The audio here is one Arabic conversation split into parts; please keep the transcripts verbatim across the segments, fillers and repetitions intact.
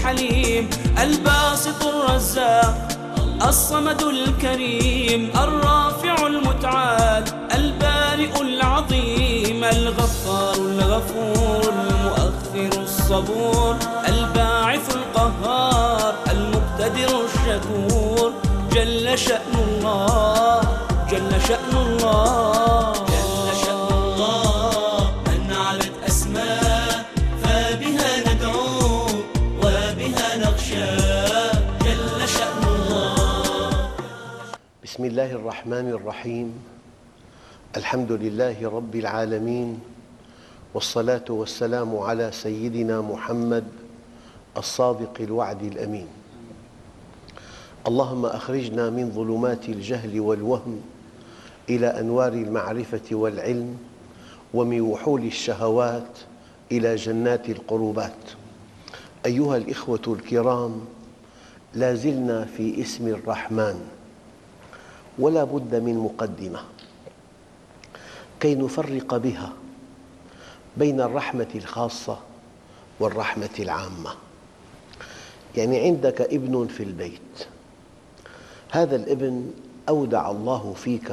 الحليم، الباسط الرزاق الصمد الكريم، الرافع المتعال البارئ العظيم، الغفار الغفور المؤخر الصبور، الباعث القهار المقتدر الشكور. جل شأن الله، جل شأن الله، جل شأن الله، من علت أسماء فبها ندعو وبها نخشى. جل شأن الله. بسم الله الرحمن الرحيم. الحمد لله رب العالمين، والصلاة والسلام على سيدنا محمد الصادق الوعد الأمين. اللهم أخرجنا من ظلمات الجهل والوهم إلى أنوار المعرفة والعلم، ومن وحول الشهوات إلى جنات القربات. أيها الإخوة الكرام، لا زلنا في اسم الرحمن، ولا بد من مقدمة كي نفرق بها بين الرحمة الخاصة والرحمة العامة. يعني عندك ابن في البيت، هذا الابن أودع الله فيك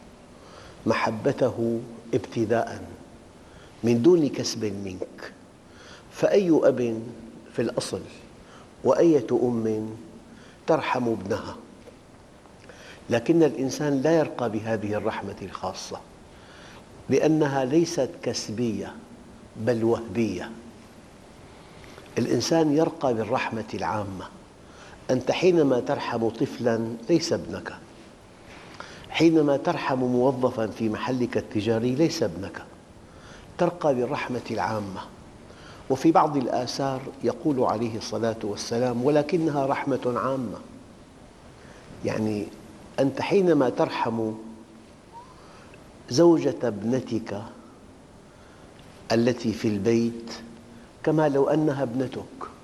محبته ابتداءً من دون كسب منك، فأي أب في الأصل وأية أم ترحم ابنها، لكن الإنسان لا يرقى بهذه الرحمة الخاصة لأنها ليست كسبية بل وهبية. الإنسان يرقى بالرحمة العامة. أنت حينما ترحم طفلاً ليس ابنك، حينما ترحم موظفاً في محلك التجاري ليس ابنك، ترقى بالرحمة العامة. وفي بعض الآثار يقول عليه الصلاة والسلام: ولكنها رحمة عامة. يعني أنت حينما ترحم زوجة ابنتك التي في البيت كما لو أنها ابنتك،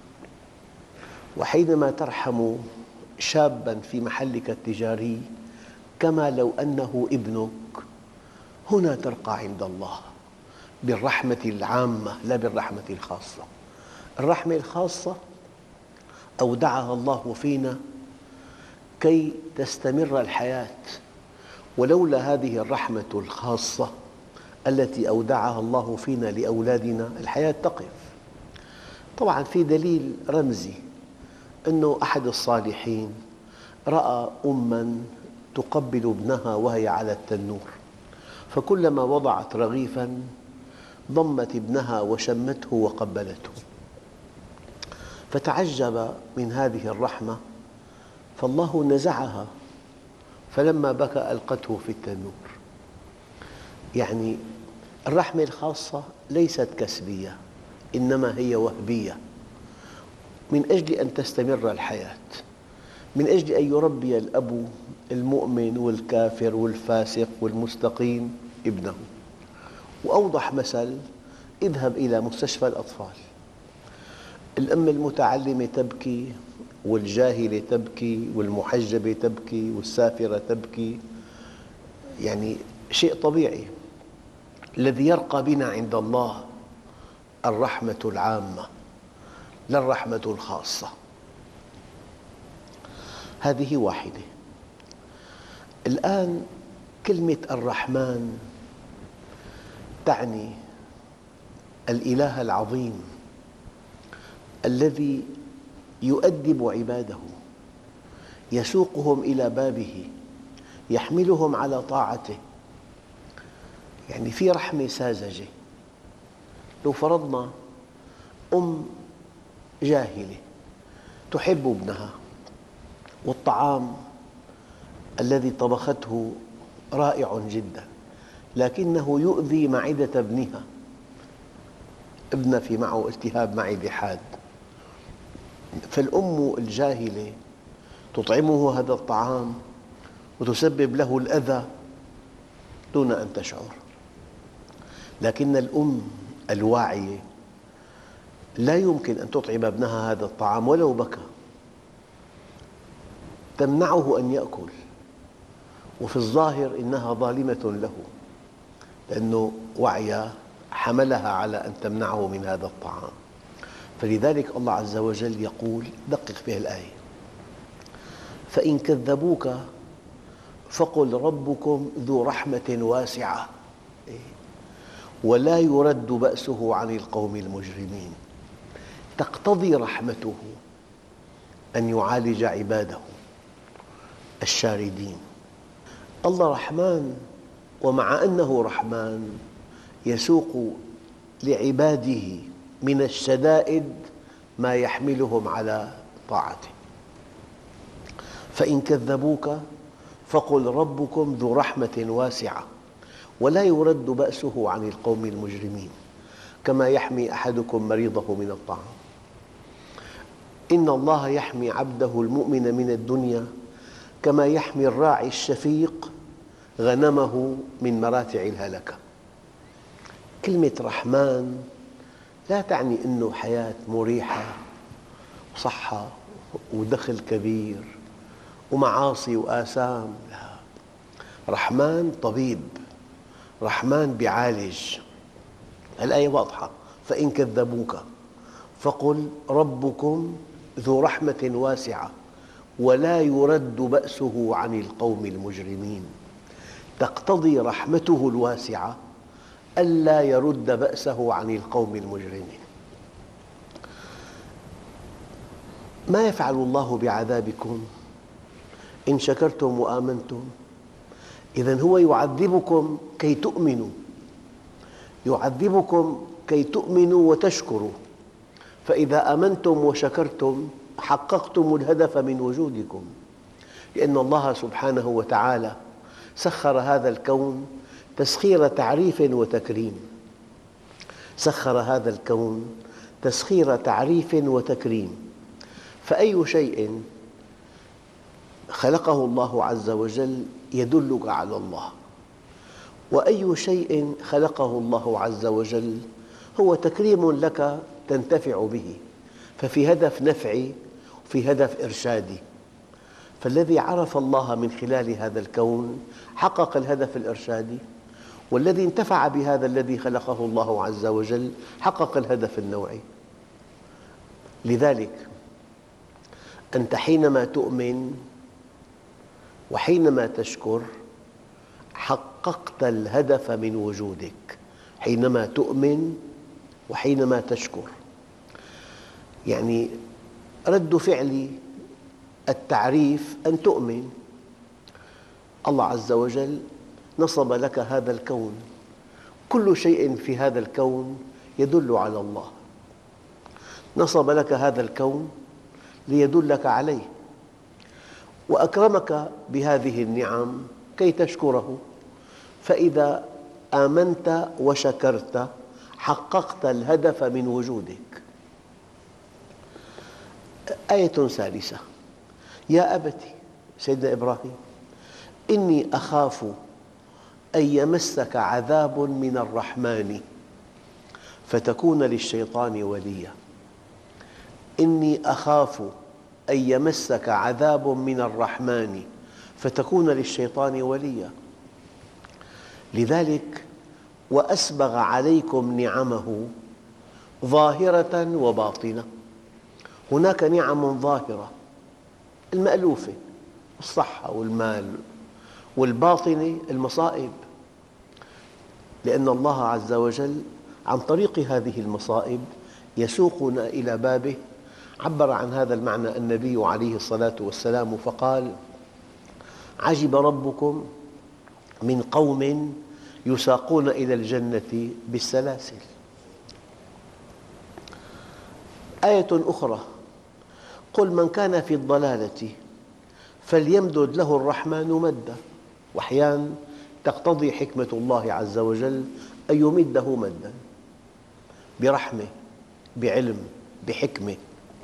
وحينما ترحم شاباً في محلك التجاري كما لو أنه ابنك، هنا ترقى عند الله بالرحمة العامة لا بالرحمة الخاصة. الرحمة الخاصة أودعها الله فينا كي تستمر الحياة، ولولا هذه الرحمة الخاصة التي أودعها الله فينا لأولادنا الحياة تقف. طبعاً في دليل رمزي أنه أحد الصالحين رأى أماً تقبل ابنها وهي على التنور، فكلما وضعت رغيفاً ضمت ابنها وشمته وقبلته، فتعجب من هذه الرحمة، فالله نزعها، فلما بكى ألقته في التنور. يعني الرحمة الخاصة ليست كسبية، إنما هي وهبية من أجل أن تستمر الحياة، من أجل أن يربي الأب المؤمن والكافر والفاسق والمستقيم ابنه. وأوضح مثل: اذهب إلى مستشفى الأطفال، الأم المتعلمة تبكي، والجاهلة تبكي، والمحجبة تبكي، والسافرة تبكي. يعني شيء طبيعي. الذي يرقى بنا عند الله الرحمة العامة لا الرحمة الخاصة. هذه واحدة. الآن كلمة الرحمن تعني الإله العظيم الذي يؤدب عباده، يسوقهم إلى بابه، يحملهم على طاعته. يعني في رحمة ساذجة. لو فرضنا أم جاهلة تحب ابنها، والطعام الذي طبخته رائع جداً، لكنه يؤذي معدة ابنها، ابن في معه التهاب معدة حاد، فالأم الجاهلة تطعمه هذا الطعام وتسبب له الأذى دون أن تشعر. لكن الأم الواعية لا يمكن أن تطعم ابنها هذا الطعام ولو بكى، تمنعه أن يأكل، وفي الظاهر إنها ظالمة له، لأن وعيها حملها على أن تمنعه من هذا الطعام. فلذلك الله عز وجل يقول، دقق في الآية: فإن كذبوك فقل ربكم ذو رحمة واسعة ولا يرد بأسه عن القوم المجرمين. تقتضي رحمته أن يعالج عباده الشاردين. الله رحمن، ومع أنه رحمن يسوق لعباده من الشدائد ما يحملهم على طاعته. فإن كذبوك فقل ربكم ذو رحمة واسعة ولا يرد بأسه عن القوم المجرمين كما يحمي أحدكم مريضه من الطعام. إن الله يحمي عبده المؤمن من الدنيا كما يحمي الراعي الشفيق غنمه من مراتع الهلكة. كلمة رحمن لا تعني أنه حياة مريحة وصحة ودخل كبير ومعاصي وآثام، لا. رحمن طبيب، رحمن بيعالج. الآية واضحة: فإن كذبوك فقل ربكم ذو رحمة واسعة ولا يرد بأسه عن القوم المجرمين. تقتضي رحمته الواسعة ألا يرد بأسه عن القوم المجرمين. ما يفعل الله بعذابكم إن شكرتم وآمنتم؟ إذن هو يعذبكم كي تؤمنوا، يعذبكم كي تؤمنوا وتشكروا، فإذا آمنتم وشكرتم حققتم الهدف من وجودكم، لأن الله سبحانه وتعالى سخر هذا الكون تسخير تعريف وتكريم. سخر هذا الكون تسخير تعريف وتكريم. فأي شيء خلقه الله عز وجل يدلك على الله، وأي شيء خلقه الله عز وجل هو تكريم لك تنتفع به، ففي هدف نفعي وفي هدف إرشادي. فالذي عرف الله من خلال هذا الكون حقق الهدف الإرشادي، والذي انتفع بهذا الذي خلقه الله عز وجل حقق الهدف النوعي. لذلك أنت حينما تؤمن وحينما تشكر حققت الهدف من وجودك، حينما تؤمن وحينما تشكر. يعني رد فعل التعريف أن تؤمن. الله عز وجل نصب لك هذا الكون، كل شيء في هذا الكون يدل على الله. نصب لك هذا الكون ليدلك عليه، وأكرمك بهذه النعم كي تشكره. فإذا آمنت وشكرت حققت الهدف من وجودك. آية ثالثة: يا أبت، سيدنا إبراهيم، إني أخاف أن يمسك عذاب من الرحمن فتكون للشيطان وليا. إني أخاف أن يمسك عذاب من الرحمن فتكون للشيطان وليا. لذلك وأسبغ عليكم نعمه ظاهرة وباطنة. هناك نعم ظاهرة المألوفة، الصحة والمال، والباطنة المصائب، لأن الله عز وجل عن طريق هذه المصائب يسوقنا إلى بابه. عبر عن هذا المعنى النبي عليه الصلاة والسلام فقال: عجب ربكم من قوم يساقون إلى الجنة بالسلاسل. آية أخرى: قل من كان في الضلالة فليمدد له الرحمن مدا. وأحيانا تقتضي حكمة الله عز وجل أن يمده مدا برحمة، بعلم، بحكمة.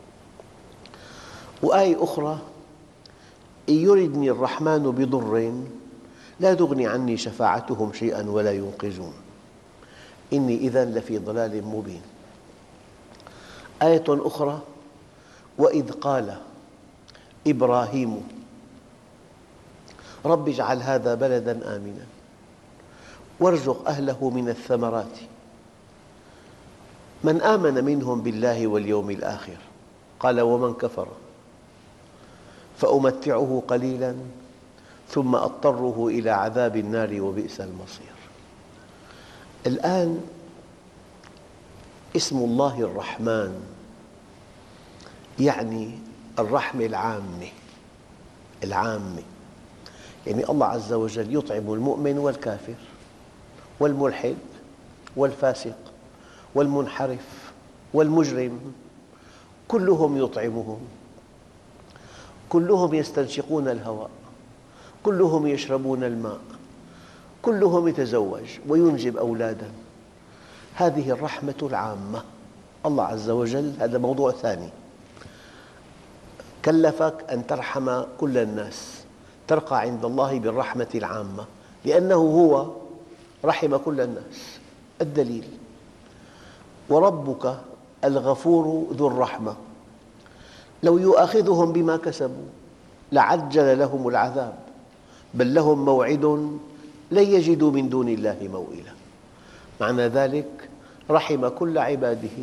وآية أخرى: إن يردني الرحمن بضر لا تغني عني شفاعتهم شيئا ولا ينقذون إني إذن لفي ضلال مبين. آية أخرى: وإذ قال إبراهيم رب اجعل هذا بلدا آمنا وارزق أهله من الثمرات من آمن منهم بالله واليوم الآخر قال ومن كفر فأمتعه قليلا ثم أضطره إلى عذاب النار وبئس المصير. الآن اسم الله الرحمن يعني الرحمة العامة العامة، يعني الله عز وجل يطعم المؤمن والكافر والملحد والفاسق والمنحرف والمجرم، كلهم يطعمهم، كلهم يستنشقون الهواء، كلهم يشربون الماء، كلهم يتزوج وينجب أولادا. هذه الرحمة العامة. الله عز وجل هذا موضوع ثاني، كلفك أن ترحم كل الناس، ترقى عند الله بالرحمة العامة لأنه هو رحم كل الناس. الدليل: وربك الغفور ذو الرحمة لو يؤاخذهم بما كسبوا لعجل لهم العذاب بل لهم موعد لن يجدوا من دون الله موئلا. معنى ذلك رحم كل عباده،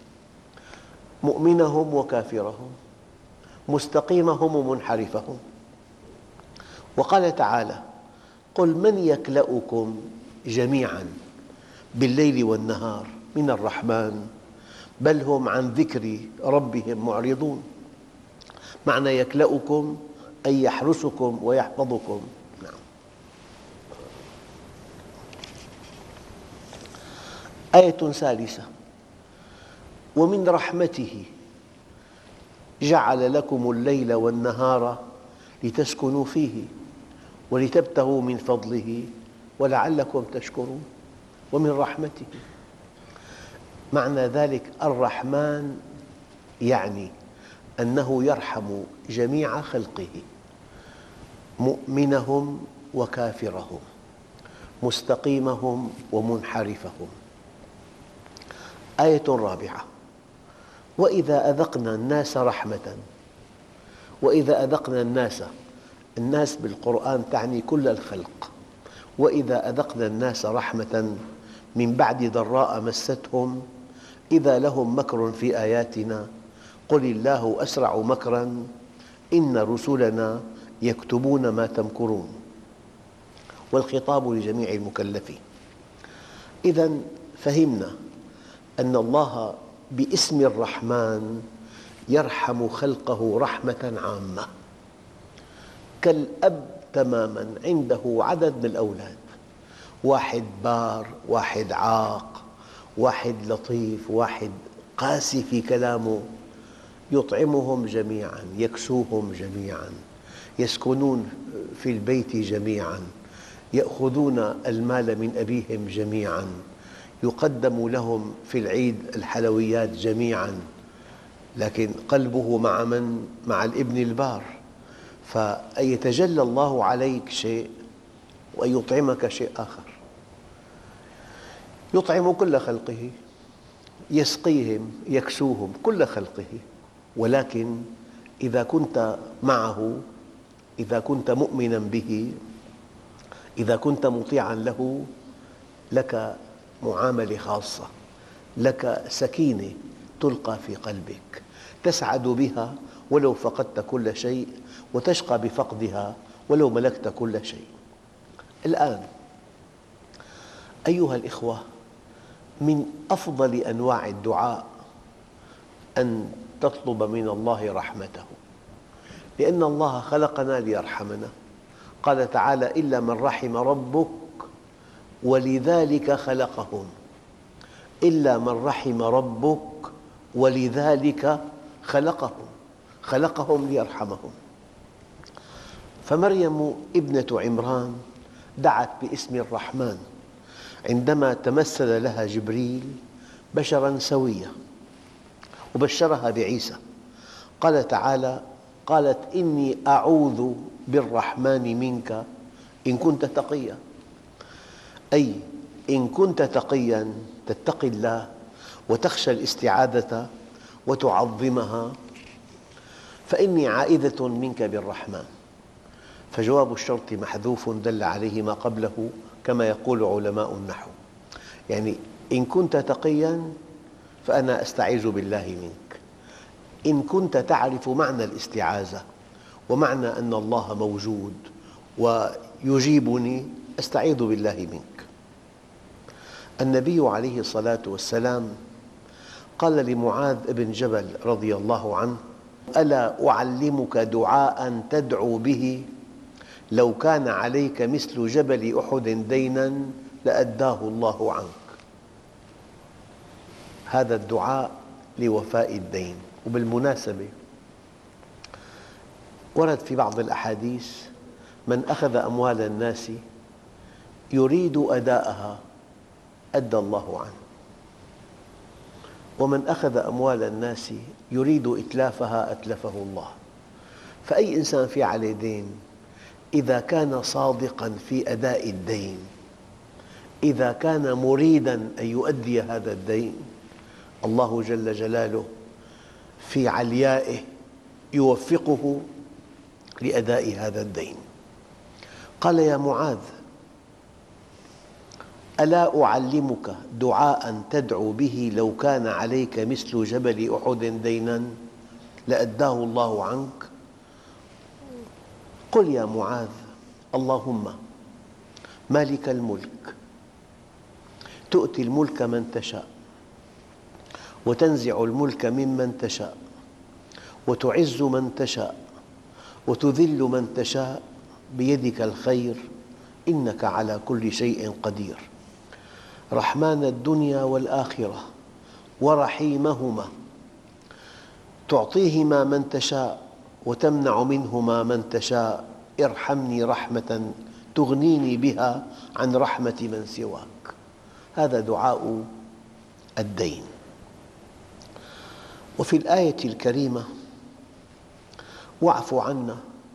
مؤمنهم وكافرهم، مستقيمهم ومنحرفهم. وقال تعالى: قل من يكلؤكم جميعا بالليل والنهار من الرحمن بل هم عن ذكر ربهم معرضون. معنى يكلؤكم أي يحرسكم ويحفظكم. نعم. آية ثالثة: ومن رحمته جعل لكم الليل والنهار لتسكنوا فيه ولتبتغوا من فضله ولعلكم تشكرون. ومن رحمته، معنى ذلك الرحمن يعني أنه يرحم جميع خلقه، مؤمنهم وكافرهم، مستقيمهم ومنحرفهم. آية رابعة: وإذا أذقنا الناس رحمة. وإذا أذقنا الناس، الناس بالقرآن تعني كل الخلق. وإذا أذقنا الناس رحمة من بعد ضراء مستهم إذا لهم مكر في آياتنا قل الله أسرع مكرا إن رسلنا يكتبون ما تمكرون. والخطاب لجميع المكلفين. إذن فهمنا أن الله باسم الرحمن يرحم خلقه رحمة عامة، كالأب تماماً عنده عدد من الأولاد، واحد بار، واحد عاق، واحد لطيف، واحد قاسي في كلامه، يطعمهم جميعاً، يكسوهم جميعاً، يسكنون في البيت جميعاً، يأخذون المال من أبيهم جميعاً، يقدم لهم في العيد الحلويات جميعاً، لكن قلبه مع من؟ مع الابن البار. فيتجلى الله عليك شيء ويطعمك شيء آخر. يطعم كل خلقه، يسقيهم، يكسوهم، كل خلقه، ولكن إذا كنت معه، إذا كنت مؤمناً به، إذا كنت مطيعاً له، لك معاملة خاصة، لك سكينة تلقى في قلبك تسعد بها ولو فقدت كل شيء، وتشقى بفقدها ولو ملكت كل شيء. الآن أيها الإخوة، من أفضل أنواع الدعاء أن تطلب من الله رحمته، لأن الله خلقنا ليرحمنا. قال تعالى: إلا من رحم ربك ولذلك خلقهم. إلا من رحم ربك ولذلك خلقهم، خلقهم ليرحمهم. فمريم ابنة عمران دعت باسم الرحمن عندما تمثل لها جبريل بشراً سوياً وبشرها بعيسى. قال تعالى: قالت إني أعوذ بالرحمن منك إن كنت تقياً، أي إن كنت تقياً تتقي الله وتخشى الاستعاذة وتعظمها فإني عائذة منك بالرحمن. فجواب الشرط محذوف دل عليه ما قبله كما يقول علماء النحو، يعني إن كنت تقياً فأنا أستعيذ بالله منك. إن كنت تعرف معنى الاستعاذة ومعنى أن الله موجود ويجيبني، أستعيذ بالله منك. النبي عليه الصلاة والسلام قال لمعاذ بن جبل رضي الله عنه: ألا أعلمك دعاء تدعو به لو كان عليك مثل جبل أحد دينا لأداه الله عنك. هذا الدعاء لوفاء الدين. وبالمناسبة ورد في بعض الأحاديث: من أخذ أموال الناس يريد أداءها أدى الله عنه، ومن أخذ أموال الناس يريد إتلافها أتلفه الله. فأي إنسان في عليه دين إذا كان صادقاً في أداء الدين، إذا كان مريداً أن يؤدي هذا الدين، الله جل جلاله في عليائه يوفقه لأداء هذا الدين. قال: يا معاذ، ألا أعلمك دعاء تدعو به لو كان عليك مثل جبل أحد دينا لأداه الله عنك؟ قل يا معاذ: اللهم مالك الملك تؤتي الملك من تشاء وتنزع الملك ممن تشاء وتعز من تشاء وتذل من تشاء بيدك الخير إنك على كل شيء قدير. رحمن الدنيا والآخرة ورحيمهما تعطيهما من تشاء وتمنع منهما من تشاء، ارحمني رحمة تغنيني بها عن رحمة من سواك. هذا دعاء الدين. وفي الآية الكريمة: واعف عنا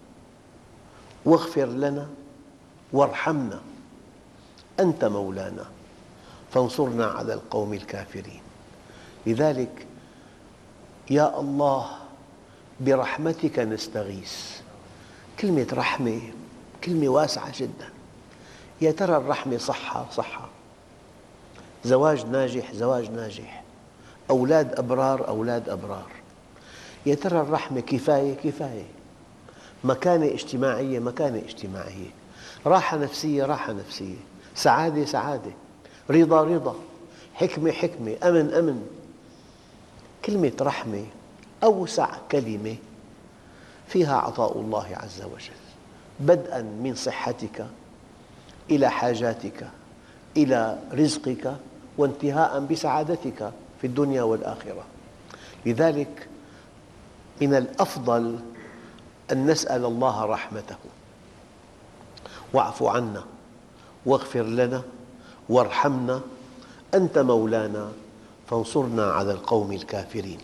واغفر لنا وارحمنا أنت مولانا فانصرنا على القوم الكافرين. لذلك يا الله برحمتك نستغيث. كلمة رحمة كلمة واسعة جدا. يا ترى الرحمة صحة صحة، زواج ناجح زواج ناجح، أولاد أبرار أولاد أبرار. يا ترى الرحمة كفاية كفاية، مكانة اجتماعية مكانة اجتماعية، راحة نفسية راحة نفسية، سعادة سعادة، رضا رضا، حكمة حكمة، أمن أمن. كلمة رحمة أوسع كلمة فيها عطاء الله عز وجل، بدءاً من صحتك إلى حاجاتك إلى رزقك، وانتهاء بسعادتك في الدنيا والآخرة. لذلك من الأفضل أن نسأل الله رحمته. واعف عنا واغفر لنا وارحمنا أنت مولانا فانصرنا على القوم الكافرين.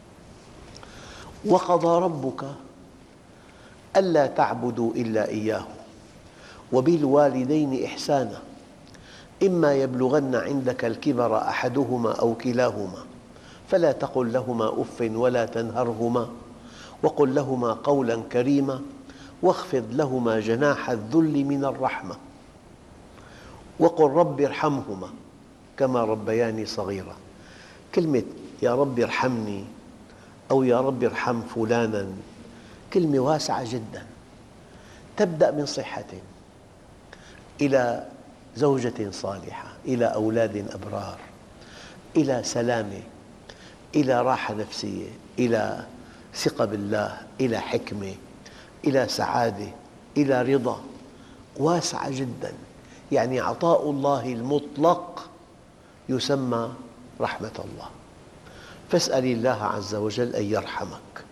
وقضى ربك ألا تعبدوا إلا إياه وبالوالدين إحسانا إما يبلغن عندك الكبر أحدهما أو كلاهما فلا تقل لهما أف ولا تنهرهما وقل لهما قولا كريما واخفض لهما جناح الذل من الرحمة وقل رب ارحمهما كما ربياني صغيرا. كلمة يا رب ارحمني أو يا رب ارحم فلانا كلمة واسعة جدا، تبدأ من صحة إلى زوجة صالحة إلى أولاد أبرار إلى سلامة إلى راحة نفسية إلى ثقة بالله إلى حكمة إلى سعادة إلى رضا، واسعة جدا. يعني عطاء الله المطلق يسمى رحمة الله. فاسأل الله عز وجل أن يرحمك.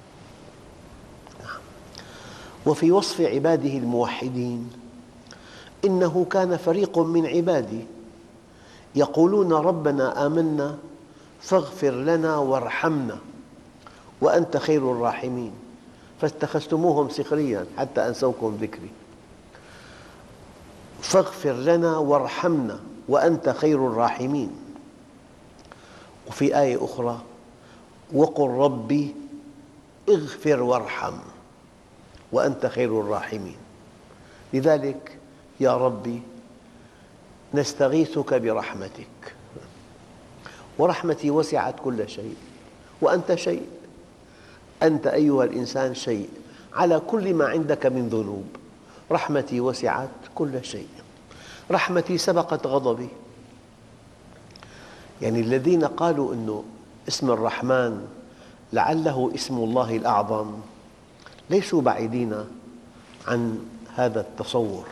وفي وصف عباده الموحدين: إنه كان فريق من عبادي يقولون ربنا آمنا فاغفر لنا وارحمنا وأنت خير الراحمين فاتخذتموهم سخريا حتى أنسوكم ذكري. فاغفر لنا وارحمنا وأنت خير الراحمين. وفي آية أخرى: وقل ربي اغفر وارحم وأنت خير الراحمين. لذلك يا ربي نستغيثك برحمتك ورحمتي وسعت كل شيء وأنت شيء، أنت أيها الإنسان شيء على كل ما عندك من ذنوب. رحمتي وسعت كل شيء، رحمتي سبقت غضبي. يعني الذين قالوا أن اسم الرحمن لعله اسم الله الأعظم ليسوا بعيدين عن هذا التصور.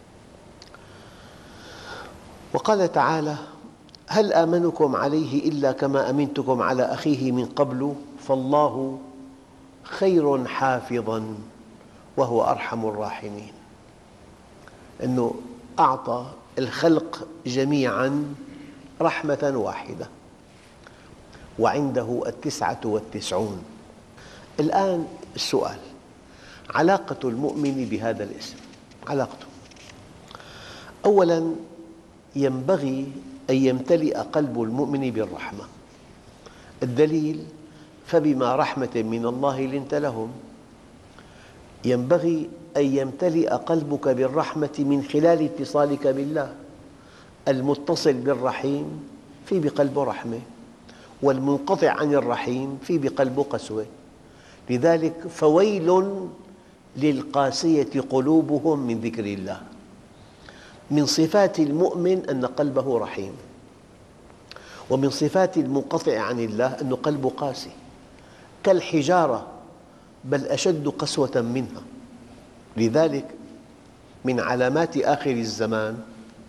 وقال تعالى: هل آمنكم عليه إلا كما أمنتكم على أخيه من قبل فالله خير حافظاً وهو أرحم الراحمين. أنه أعطى الخلق جميعاً رحمة واحدة وعنده التسعة والتسعون. الآن السؤال: علاقة المؤمن بهذا الاسم، علاقته أولاً ينبغي أن يمتلئ قلب المؤمن بالرحمة. الدليل: فبما رحمة من الله لنت لهم. ينبغي أن يمتلئ قلبك بالرحمة من خلال اتصالك بالله. المتصل بالرحيم في بقلبه رحمة، والمنقطع عن الرحيم في بقلبه قسوة. لذلك فويل للقاسية قلوبهم من ذكر الله. من صفات المؤمن أن قلبه رحيم، ومن صفات المنقطع عن الله أن قلبه قاسي كالحجارة، بل أشد قسوة منها. لذلك من علامات آخر الزمان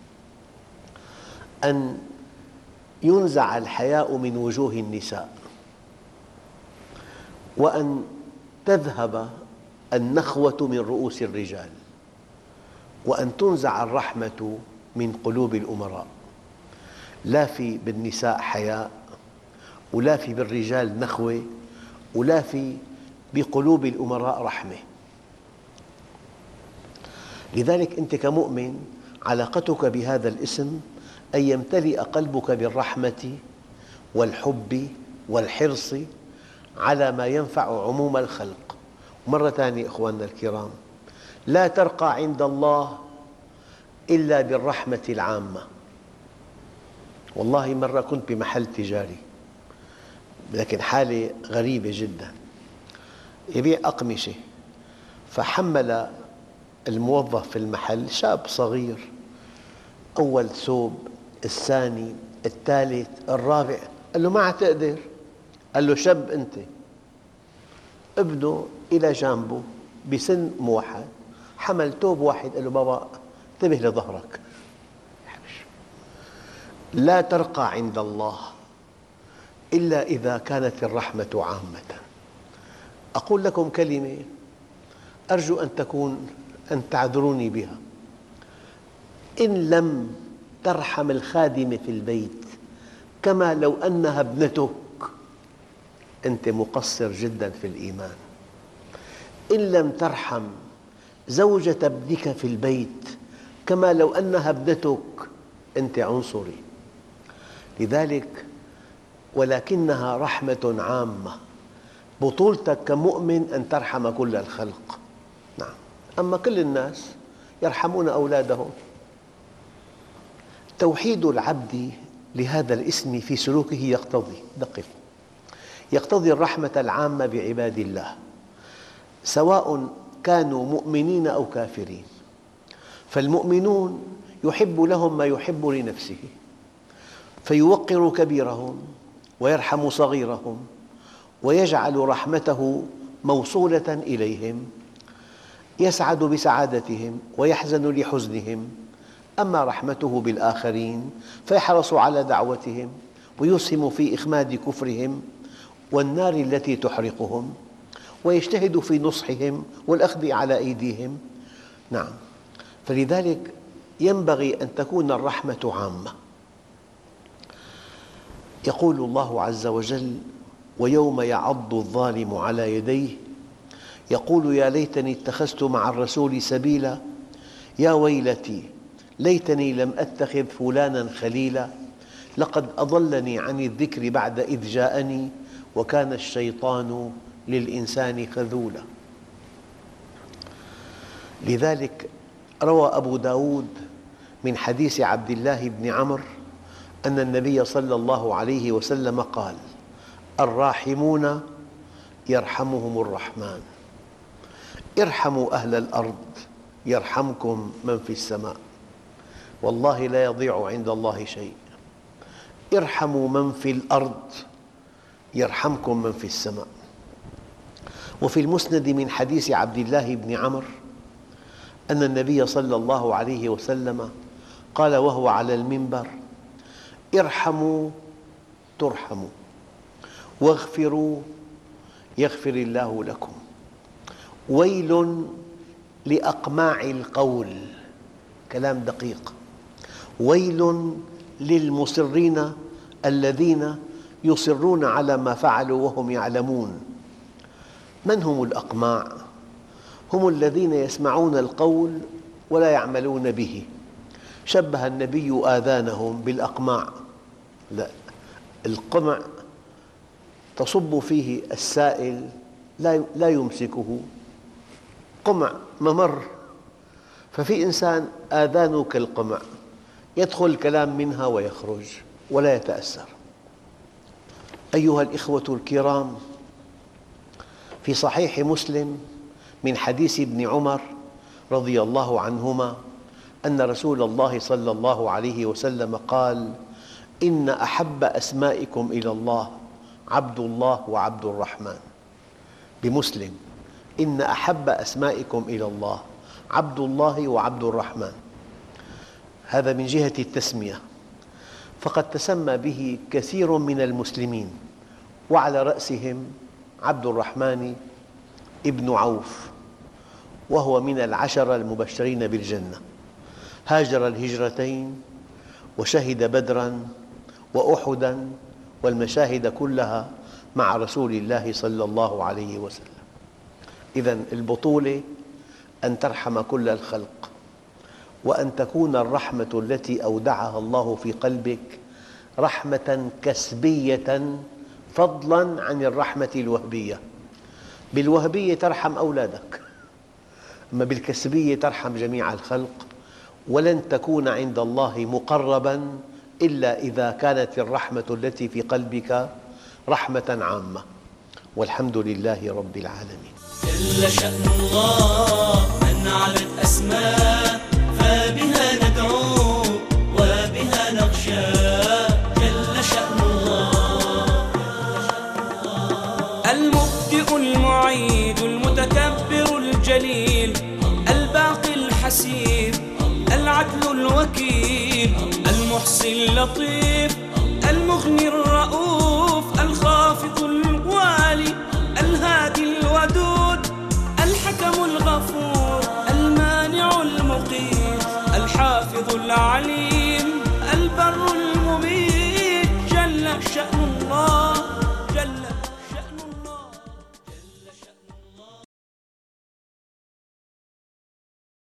أن ينزع الحياء من وجوه النساء، وأن تذهب النخوة من رؤوس الرجال، وأن تنزع الرحمة من قلوب الأمراء. لا في بالنساء حياء، ولا في بالرجال نخوة، ولا في بقلوب الأمراء رحمة. لذلك أنت كمؤمن علاقتك بهذا الاسم أن يمتلئ قلبك بالرحمة والحب والحرص على ما ينفع عموم الخلق. مرة ثانية أخواننا الكرام، لا ترقى عند الله إلا بالرحمة العامة. والله مرة كنت بمحل تجاري، لكن حالة غريبة جدا، يبيع أقمشة، فحمل الموظف في المحل شاب صغير، أول ثوب، الثاني، الثالث، الرابع، قال له: ما عاد تقدر. قال له: شاب أنت. ابنه إلى جانبه بسن موحد حمل ثوب واحد، قال له: بابا انتبه لظهرك. لا ترقى عند الله إلا إذا كانت الرحمة عامة. أقول لكم كلمة أرجو أن تكون أن تعذروني بها: إن لم ترحم الخادمة في البيت كما لو أنها ابنتك، أنت مقصر جدا في الإيمان. إن لم ترحم زوجة ابنك في البيت كما لو أنها ابنتك، أنت عنصري. لذلك ولكنها رحمة عامة. بطولتك كمؤمن أن ترحم كل الخلق، نعم، أما كل الناس يرحمون أولادهم. توحيد العبد لهذا الاسم في سلوكه يقتضي دقق يقتضي الرحمة العامة بعباد الله، سواء كانوا مؤمنين أو كافرين. فالمؤمنون يحب لهم ما يحب لنفسه، فيوقر كبيرهم ويرحم صغيرهم ويجعل رحمته موصولة إليهم، يسعد بسعادتهم ويحزن لحزنهم. أما رحمته بالآخرين فيحرص على دعوتهم ويسهم في إخماد كفرهم والنار التي تحرقهم، ويجتهد في نصحهم والأخذ على أيديهم. نعم، فلذلك ينبغي أن تكون الرحمة عامة. يقول الله عز وجل: ويوم يعض الظالم على يديه يقول يا ليتني اتخذت مع الرسول سبيلا يا ويلتي ليتني لم أتخذ فلانا خليلا لقد أضلني عن الذكر بعد إذ جاءني وكان الشيطان للإنسان خذولا. لذلك روى أبو داود من حديث عبد الله بن عمرو أن النبي صلى الله عليه وسلم قال: الراحمون يرحمهم الرحمن، ارحموا أهل الأرض يرحمكم من في السماء، والله لا يضيع عند الله شيء. ارحموا من في الأرض يرحمكم من في السماء. وفي المسند من حديث عبد الله بن عمرو أن النبي صلى الله عليه وسلم قال وهو على المنبر: ارحموا ترحموا، واغفروا يغفر الله لكم، ويل لأقماع القول. كلام دقيق. ويل للمصرين الذين يصرون على ما فعلوا وهم يعلمون. من هم الأقماع؟ هم الذين يسمعون القول ولا يعملون به. شبه النبي آذانهم بالأقماع. لا، القمع تصب فيه السائل لا يمسكه، قمع ممر. ففي إنسان آذانه كالقمع، يدخل الكلام منها ويخرج ولا يتأثر. أيها الإخوة الكرام، في صحيح مسلم من حديث ابن عمر رضي الله عنهما أن رسول الله صلى الله عليه وسلم قال: إن أحب أسمائكم إلى الله عبد الله وعبد الرحمن. بمسلم: إن أحب أسمائكم إلى الله عبد الله وعبد الرحمن. هذا من جهة التسمية، فقد تسمى به كثير من المسلمين، وعلى رأسهم عبد الرحمن ابن عوف، وهو من العشرة المبشرين بالجنة. هاجر الهجرتين وشهد بدراً وأحداً والمشاهد كلها مع رسول الله صلى الله عليه وسلم. إذن البطولة أن ترحم كل الخلق، وأن تكون الرحمة التي أودعها الله في قلبك رحمة كسبية فضلاً عن الرحمة الوهبية. بالوهبية ترحم أولادك، أما بالكسبية ترحم جميع الخلق. ولن تكون عند الله مقرباً إلا إذا كانت الرحمة التي في قلبك رحمة عامة. والحمد لله رب العالمين. جل شأن الله من علت أسماء، فبها ندعو وبها نخشى. جل شأن الله المبدئ المعيد المتكبر الجليل الباقي الحسيب العدل الوكيل المحصي اللطيف